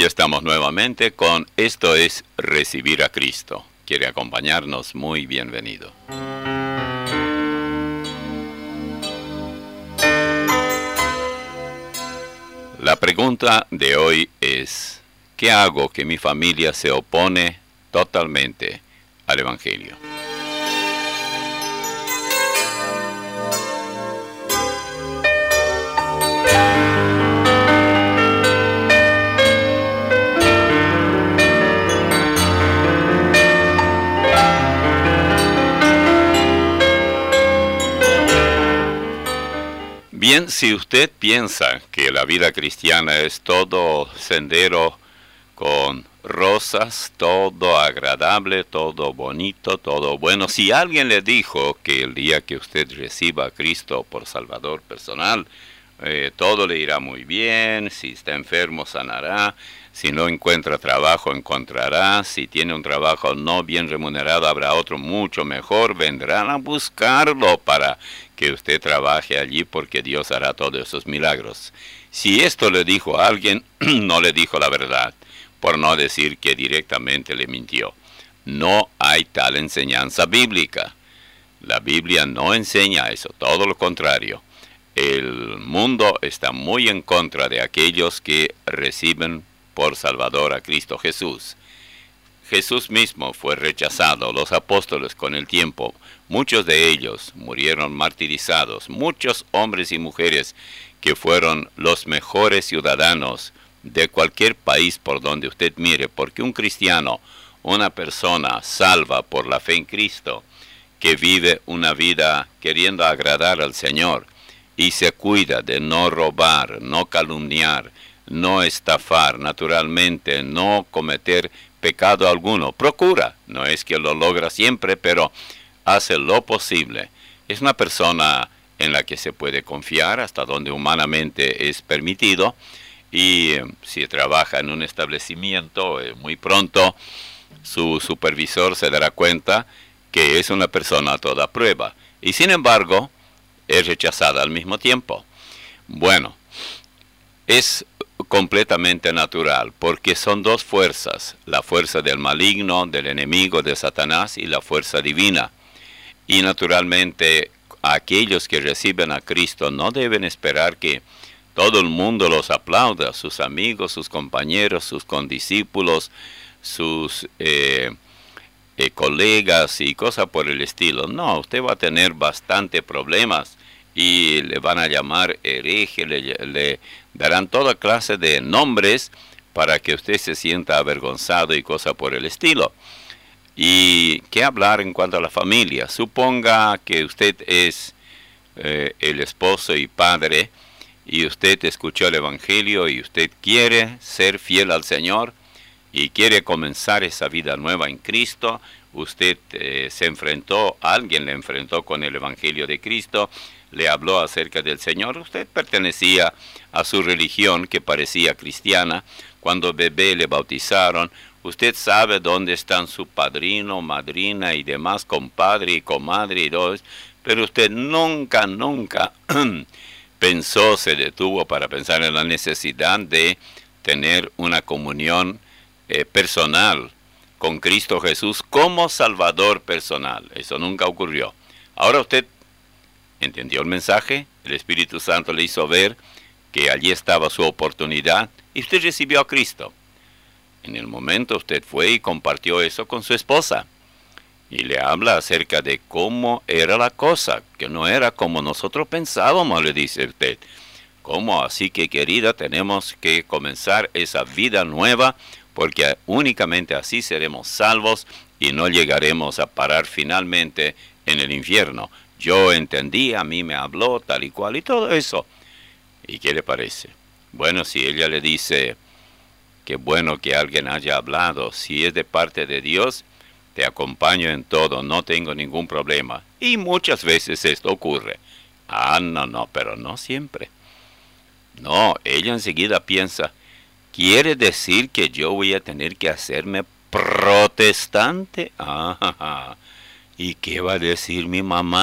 Ya estamos nuevamente con Esto es Recibir a Cristo. ¿Quiere acompañarnos? Muy bienvenido. La pregunta de hoy es, ¿qué hago que mi familia se opone totalmente al Evangelio? Bien, si usted piensa que la vida cristiana es todo sendero con rosas, todo agradable, todo bonito, todo bueno, si alguien le dijo que el día que usted reciba a Cristo por Salvador personal, todo le irá muy bien, si está enfermo sanará, si no encuentra trabajo encontrará, si tiene un trabajo no bien remunerado habrá otro mucho mejor, vendrán a buscarlo para que usted trabaje allí porque Dios hará todos esos milagros. Si esto le dijo a alguien, no le dijo la verdad, por no decir que directamente le mintió. No hay tal enseñanza bíblica. La Biblia no enseña eso, todo lo contrario. El mundo está muy en contra de aquellos que reciben por Salvador a Cristo Jesús. Jesús mismo fue rechazado, los apóstoles con el tiempo, muchos de ellos murieron martirizados, muchos hombres y mujeres que fueron los mejores ciudadanos de cualquier país por donde usted mire, porque un cristiano, una persona salva por la fe en Cristo, que vive una vida queriendo agradar al Señor, y se cuida de no robar, no calumniar, no estafar, naturalmente, no cometer pecado alguno. Procura, no es que lo logra siempre, pero hace lo posible. Es una persona en la que se puede confiar hasta donde humanamente es permitido, y si trabaja en un establecimiento, muy pronto su supervisor se dará cuenta que es una persona a toda prueba. Y sin embargo, es rechazada al mismo tiempo. Bueno, es completamente natural, porque son dos fuerzas, la fuerza del maligno, del enemigo, de Satanás, y la fuerza divina. Y naturalmente, aquellos que reciben a Cristo no deben esperar que todo el mundo los aplauda, sus amigos, sus compañeros, sus condiscípulos, sus colegas y cosas por el estilo. No, usted va a tener bastante problemas y le van a llamar hereje, le darán toda clase de nombres para que usted se sienta avergonzado y cosas por el estilo. ¿Y qué hablar en cuanto a la familia? Suponga que usted es el esposo y padre, y usted escuchó el Evangelio y usted quiere ser fiel al Señor y quiere comenzar esa vida nueva en Cristo. Usted alguien le enfrentó con el Evangelio de Cristo, le habló acerca del Señor. Usted pertenecía a su religión que parecía cristiana. Cuando bebé le bautizaron. Usted sabe dónde están su padrino, madrina y demás, compadre y comadre y dos, pero usted nunca se detuvo para pensar en la necesidad de tener una comunión personal con Cristo Jesús como Salvador personal. Eso nunca ocurrió. Ahora usted entendió el mensaje, el Espíritu Santo le hizo ver que allí estaba su oportunidad y usted recibió a Cristo. En el momento usted fue y compartió eso con su esposa y le habla acerca de cómo era la cosa, que no era como nosotros pensábamos, le dice usted. ¿Cómo? Así que, querida, tenemos que comenzar esa vida nueva, porque únicamente así seremos salvos y no llegaremos a parar finalmente en el infierno. Yo entendí, a mí me habló tal y cual y todo eso. ¿Y qué le parece? Bueno, si ella le dice, qué bueno que alguien haya hablado, si es de parte de Dios, te acompaño en todo, no tengo ningún problema. Y muchas veces esto ocurre. Ah, no, pero no siempre. No, ella enseguida piensa, ¿quiere decir que yo voy a tener que hacerme protestante? ¿Y qué va a decir mi mamá?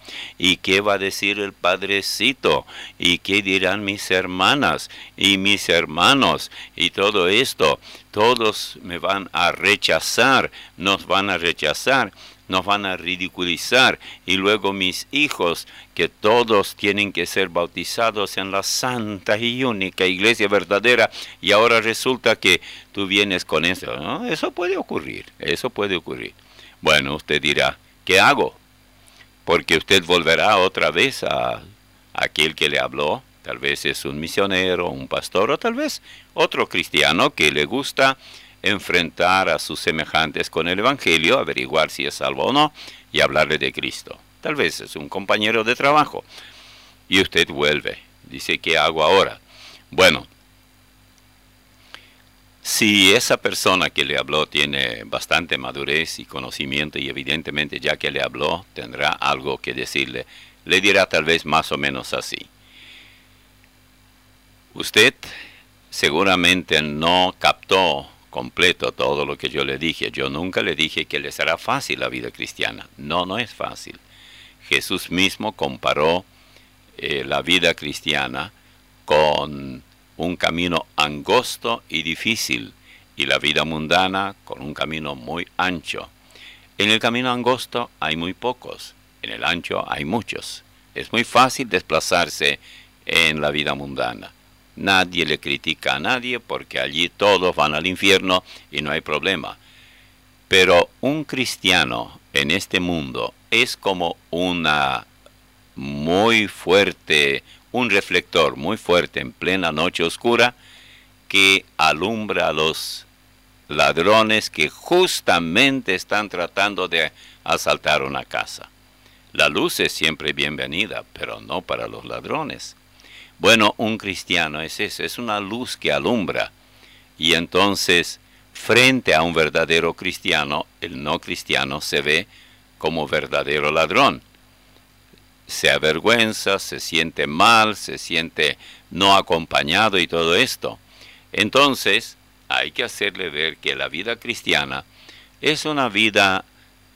¿Y qué va a decir el padrecito? ¿Y qué dirán mis hermanas y mis hermanos? Y todo esto, todos me van a rechazar, nos van a rechazar, nos van a ridiculizar. Y luego mis hijos, que todos tienen que ser bautizados en la santa y única iglesia verdadera, y ahora resulta que tú vienes con eso. ¿No? Eso puede ocurrir, eso puede ocurrir. Bueno, usted dirá, ¿qué hago? Porque usted volverá otra vez a aquel que le habló. Tal vez es un misionero, un pastor, o tal vez otro cristiano que le gusta enfrentar a sus semejantes con el Evangelio, averiguar si es salvo o no, y hablarle de Cristo. Tal vez es un compañero de trabajo. Y usted vuelve. Dice, ¿qué hago ahora? Bueno, si esa persona que le habló tiene bastante madurez y conocimiento, y evidentemente ya que le habló, tendrá algo que decirle, le dirá tal vez más o menos así. Usted seguramente no captó completo todo lo que yo le dije. Yo nunca le dije que le será fácil la vida cristiana. No, no es fácil. Jesús mismo comparó la vida cristiana con un camino angosto y difícil, y la vida mundana con un camino muy ancho. En el camino angosto hay muy pocos, en el ancho hay muchos. Es muy fácil desplazarse en la vida mundana. Nadie le critica a nadie porque allí todos van al infierno y no hay problema. Pero un cristiano en este mundo es como una muy fuerte, un reflector muy fuerte en plena noche oscura que alumbra a los ladrones que justamente están tratando de asaltar una casa. La luz es siempre bienvenida, pero no para los ladrones. Bueno, un cristiano es eso, es una luz que alumbra. Y entonces, frente a un verdadero cristiano, el no cristiano se ve como verdadero ladrón. Se avergüenza, se siente mal, se siente no acompañado y todo esto. Entonces, hay que hacerle ver que la vida cristiana es una vida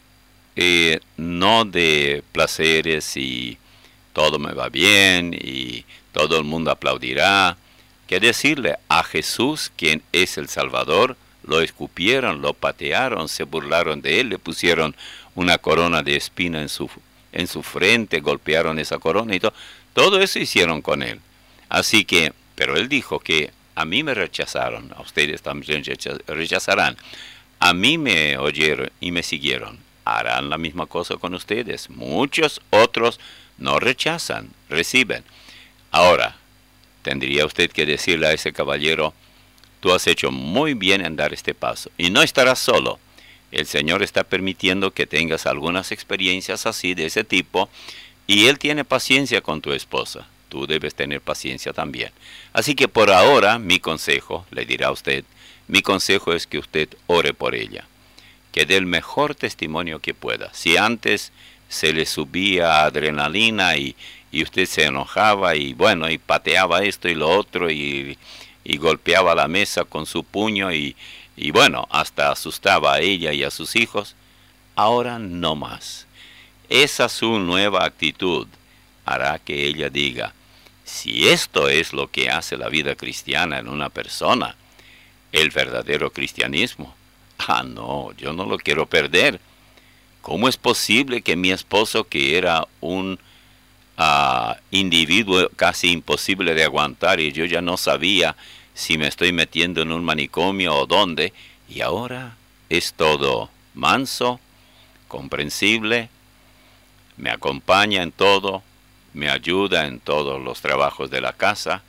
no de placeres y todo me va bien y todo el mundo aplaudirá. Que decirle a Jesús, quien es el Salvador, lo escupieron, lo patearon, se burlaron de él, le pusieron una corona de espina en su frente, golpearon esa corona y todo eso hicieron con él. Así que, pero él dijo que a mí me rechazaron, a ustedes también rechazarán. A mí me oyeron y me siguieron. Harán la misma cosa con ustedes. Muchos otros no rechazan, reciben. Ahora, tendría usted que decirle a ese caballero, tú has hecho muy bien en dar este paso. Y no estarás solo. El Señor está permitiendo que tengas algunas experiencias así, de ese tipo, y Él tiene paciencia con tu esposa. Tú debes tener paciencia también. Así que por ahora, mi consejo, le dirá a usted, mi consejo es que usted ore por ella. Que dé el mejor testimonio que pueda. Si antes se le subía adrenalina y usted se enojaba y bueno, y pateaba esto y lo otro y golpeaba la mesa con su puño y bueno, hasta asustaba a ella y a sus hijos, ahora no más. Esa su nueva actitud hará que ella diga, si esto es lo que hace la vida cristiana en una persona, el verdadero cristianismo, no, yo no lo quiero perder. ¿Cómo es posible que mi esposo, que era un individuo casi imposible de aguantar y yo ya no sabía si me estoy metiendo en un manicomio o dónde, y ahora es todo manso, comprensible, me acompaña en todo, me ayuda en todos los trabajos de la casa,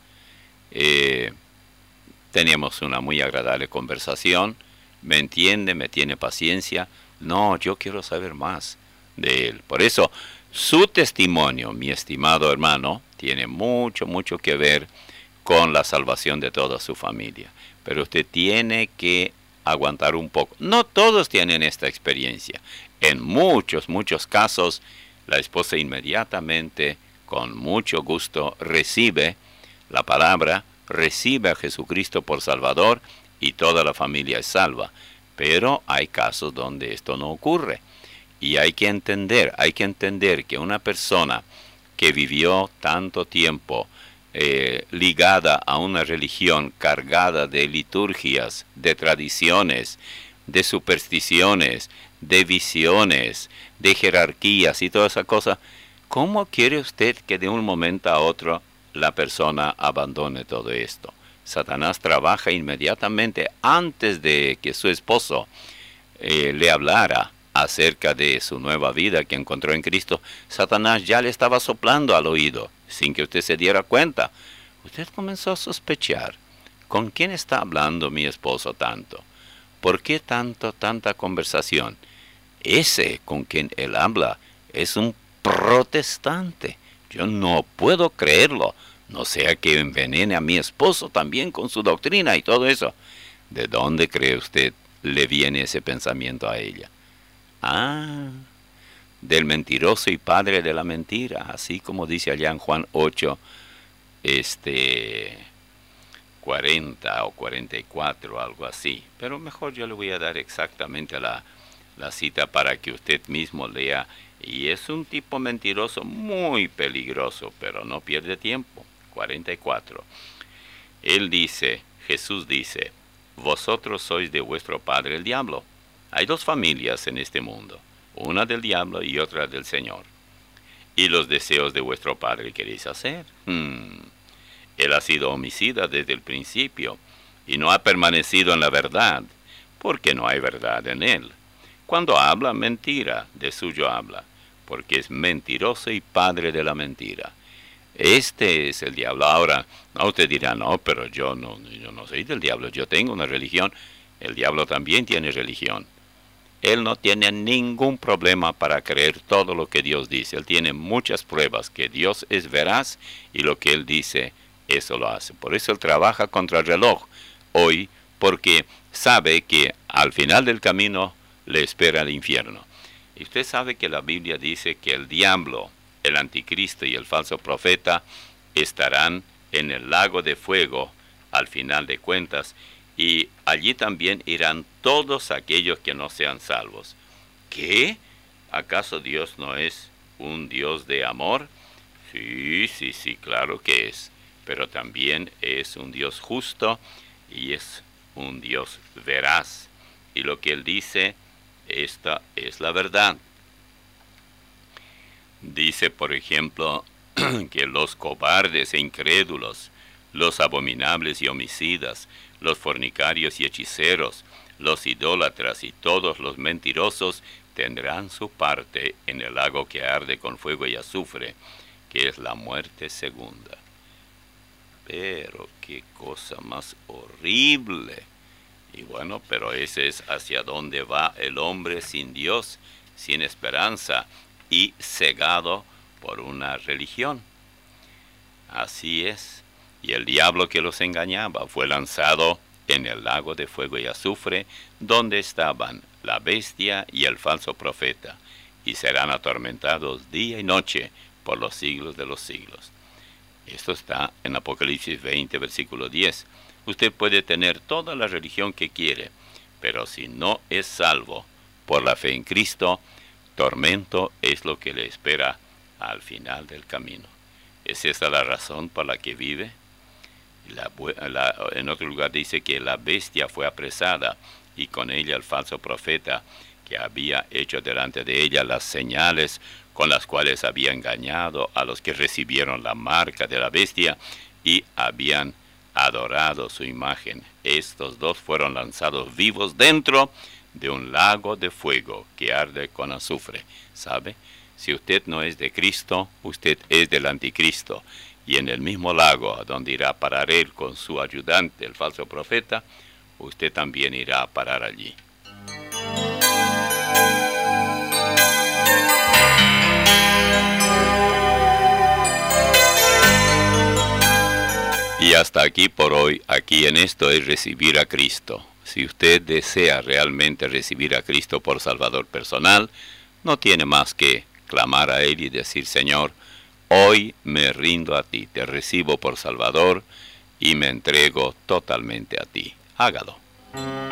teníamos una muy agradable conversación, me entiende, me tiene paciencia? No, yo quiero saber más de él. Por eso, su testimonio, mi estimado hermano, tiene mucho, mucho que ver con la salvación de toda su familia. Pero usted tiene que aguantar un poco. No todos tienen esta experiencia. En muchos, muchos casos, la esposa inmediatamente, con mucho gusto, recibe la palabra, recibe a Jesucristo por Salvador y toda la familia es salva. Pero hay casos donde esto no ocurre. Y hay que entender que una persona que vivió tanto tiempo ligada a una religión cargada de liturgias, de tradiciones, de supersticiones, de visiones, de jerarquías y toda esa cosa, ¿cómo quiere usted que de un momento a otro la persona abandone todo esto? Satanás trabaja inmediatamente antes de que su esposo le hablara acerca de su nueva vida que encontró en Cristo. Satanás ya le estaba soplando al oído, sin que usted se diera cuenta. Usted comenzó a sospechar. ¿Con quién está hablando mi esposo tanto? ¿Por qué tanta conversación? Ese con quien él habla es un protestante. Yo no puedo creerlo. No sea que envenene a mi esposo también con su doctrina y todo eso. ¿De dónde cree usted le viene ese pensamiento a ella? Ah, del mentiroso y padre de la mentira, así como dice allá en Juan 8, 40 o 44, algo así. Pero mejor yo le voy a dar exactamente la cita para que usted mismo lea. Y es un tipo mentiroso muy peligroso, pero no pierde tiempo. 44. Él dice, Jesús dice, vosotros sois de vuestro padre el diablo. Hay dos familias en este mundo, una del diablo y otra del Señor. ¿Y los deseos de vuestro padre queréis hacer? Él ha sido homicida desde el principio y no ha permanecido en la verdad, porque no hay verdad en él. Cuando habla mentira, de suyo habla, porque es mentiroso y padre de la mentira. Este es el diablo. Ahora, usted dirá, no, pero yo no soy del diablo, yo tengo una religión. El diablo también tiene religión. Él no tiene ningún problema para creer todo lo que Dios dice. Él tiene muchas pruebas que Dios es veraz y lo que Él dice, eso lo hace. Por eso Él trabaja contra el reloj hoy, porque sabe que al final del camino le espera el infierno. Y usted sabe que la Biblia dice que el diablo, el anticristo y el falso profeta estarán en el lago de fuego al final de cuentas, y allí también irán todos aquellos que no sean salvos. ¿Qué? ¿Acaso Dios no es un Dios de amor? Sí, claro que es. Pero también es un Dios justo y es un Dios veraz. Y lo que Él dice, esta es la verdad. Dice, por ejemplo, que los cobardes e incrédulos, los abominables y homicidas, los fornicarios y hechiceros, los idólatras y todos los mentirosos tendrán su parte en el lago que arde con fuego y azufre, que es la muerte segunda. Pero qué cosa más horrible. Y bueno, pero ese es hacia dónde va el hombre sin Dios, sin esperanza y cegado por una religión. Así es. Y el diablo que los engañaba fue lanzado en el lago de fuego y azufre, donde estaban la bestia y el falso profeta, y serán atormentados día y noche por los siglos de los siglos. Esto está en Apocalipsis 20, versículo 10. Usted puede tener toda la religión que quiere, pero si no es salvo por la fe en Cristo, tormento es lo que le espera al final del camino. ¿Es esa la razón por la que vive? En otro lugar dice que la bestia fue apresada y con ella el falso profeta que había hecho delante de ella las señales con las cuales había engañado a los que recibieron la marca de la bestia y habían adorado su imagen. Estos dos fueron lanzados vivos dentro de un lago de fuego que arde con azufre. ¿Sabe? Si usted no es de Cristo, usted es del anticristo. Y en el mismo lago a donde irá a parar él con su ayudante, el falso profeta, usted también irá a parar allí. Y hasta aquí por hoy, aquí en esto es recibir a Cristo. Si usted desea realmente recibir a Cristo por Salvador personal, no tiene más que clamar a Él y decir, Señor, hoy me rindo a ti, te recibo por Salvador y me entrego totalmente a ti. Hágalo.